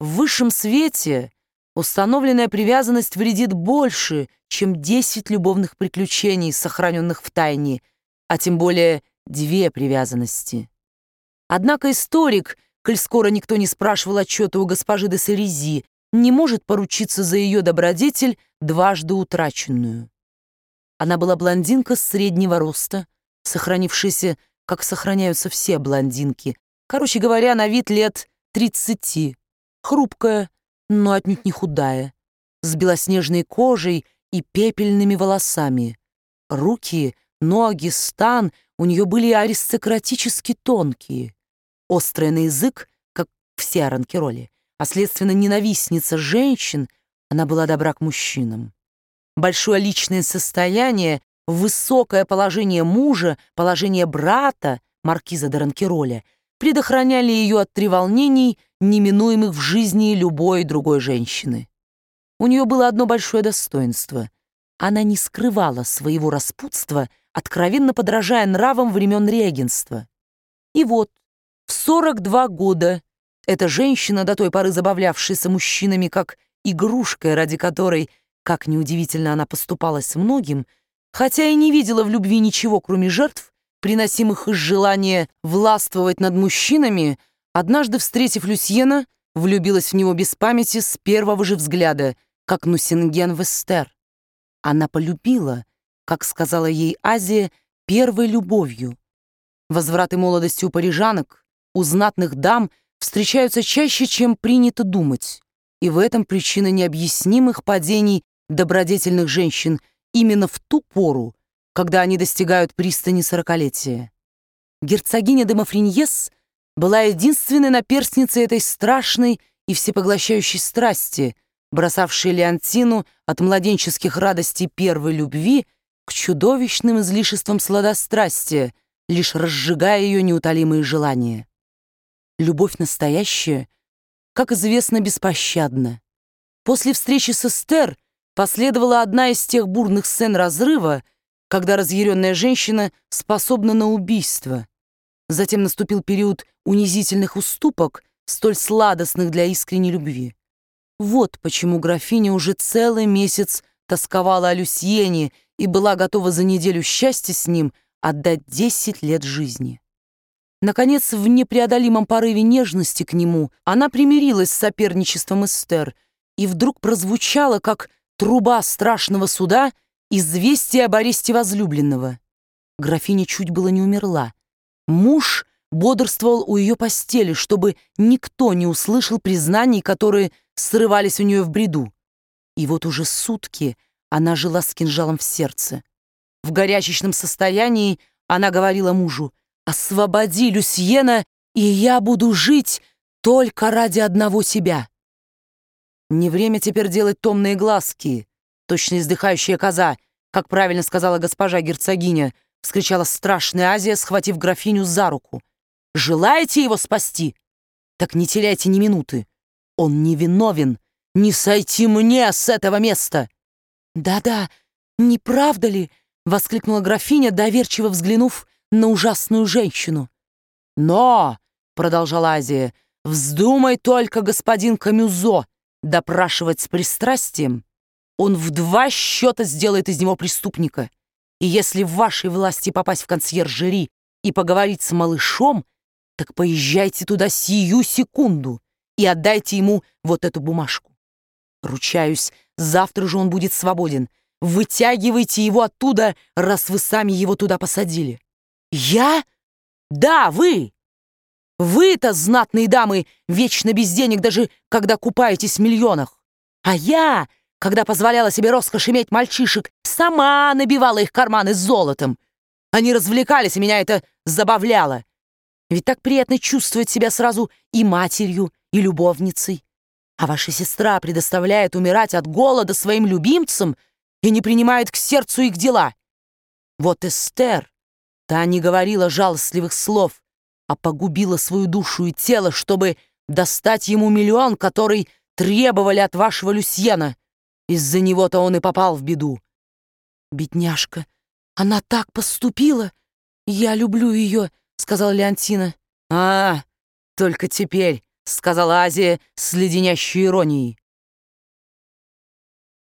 В высшем свете установленная привязанность вредит больше, чем 10 любовных приключений, сохраненных в тайне, а тем более 2 привязанности. Однако историк, коль скоро никто не спрашивал отчета у госпожи де Сарези, не может поручиться за ее добродетель, дважды утраченную. Она была блондинка среднего роста, сохранившаяся, как сохраняются все блондинки, короче говоря, на вид лет 30, хрупкая, но отнюдь не худая, с белоснежной кожей и пепельными волосами. Руки, ноги, стан у нее были аристократически тонкие, острая на язык, как все ранкероли, а следственно ненавистница женщин, она была добра к мужчинам. Большое личное состояние, высокое положение мужа, положение брата, маркиза де Ранкероля, предохраняли ее от треволнений, неминуемых в жизни любой другой женщины. У нее было одно большое достоинство. Она не скрывала своего распутства, откровенно подражая нравам времен регенства. И вот, в 42 года эта женщина, до той поры забавлявшаяся мужчинами как игрушкой, ради которой, как неудивительно, она поступалась многим, хотя и не видела в любви ничего, кроме жертв, приносимых из желания властвовать над мужчинами, однажды, встретив Люсьена, влюбилась в него без памяти с первого же взгляда, как Нусинген в Эстер. Она полюбила, как сказала ей Азия, первой любовью. Возвраты молодости у парижанок, у знатных дам встречаются чаще, чем принято думать, и в этом причина необъяснимых падений добродетельных женщин именно в ту пору, когда они достигают пристани сорокалетия. Герцогиня де Мафриньес была единственной наперстницей этой страшной и всепоглощающей страсти, бросавшей Леонтину от младенческих радостей первой любви к чудовищным излишествам сладострастия, лишь разжигая ее неутолимые желания. Любовь настоящая, как известно, беспощадна. После встречи с Эстер последовала одна из тех бурных сцен разрыва, когда разъяренная женщина способна на убийство. Затем наступил период унизительных уступок, столь сладостных для искренней любви. Вот почему графиня уже целый месяц тосковала о Люсьене и была готова за неделю счастья с ним отдать 10 лет жизни. Наконец, в непреодолимом порыве нежности к нему она примирилась с соперничеством Эстер, и вдруг прозвучало, как труба страшного суда, известие об аресте возлюбленного. Графиня чуть было не умерла. Муж бодрствовал у ее постели, чтобы никто не услышал признаний, которые срывались у нее в бреду. И вот уже сутки она жила с кинжалом в сердце. В горячечном состоянии она говорила мужу: «Освободи Люсьена, и я буду жить только ради одного себя». «Не время теперь делать томные глазки, точно издыхающая коза, как правильно сказала госпожа герцогиня», — вскричала страшная Азия, схватив графиню за руку. «Желаете его спасти? Так не теряйте ни минуты. Он невиновен. Не сойти мне с этого места!» «Да-да, не правда ли?» — воскликнула графиня, доверчиво взглянув на ужасную женщину. «Но, — продолжала Азия, — вздумай только господин Камюзо допрашивать с пристрастием, он в 2 счета сделает из него преступника. И если в вашей власти попасть в консьержери и поговорить с малышом, так поезжайте туда сию секунду и отдайте ему вот эту бумажку. Ручаюсь, завтра же он будет свободен. Вытягивайте его оттуда, раз вы сами его туда посадили». «Я? Да, вы! Вы-то, знатные дамы, вечно без денег, даже когда купаетесь в миллионах. А я, когда позволяла себе роскошь иметь мальчишек, сама набивала их карманы золотом. Они развлекались, и меня это забавляло. Ведь так приятно чувствовать себя сразу и матерью, и любовницей. А ваша сестра предоставляет умирать от голода своим любимцам и не принимает к сердцу их дела. Вот Эстер, та не говорила жалостливых слов, а погубила свою душу и тело, чтобы достать ему миллион, который требовали от вашего Люсьена. Из-за него-то он и попал в беду». «Бедняжка, она так поступила. Я люблю ее», — сказала Леонтина. «А, только теперь сказала Азия с леденящей иронией.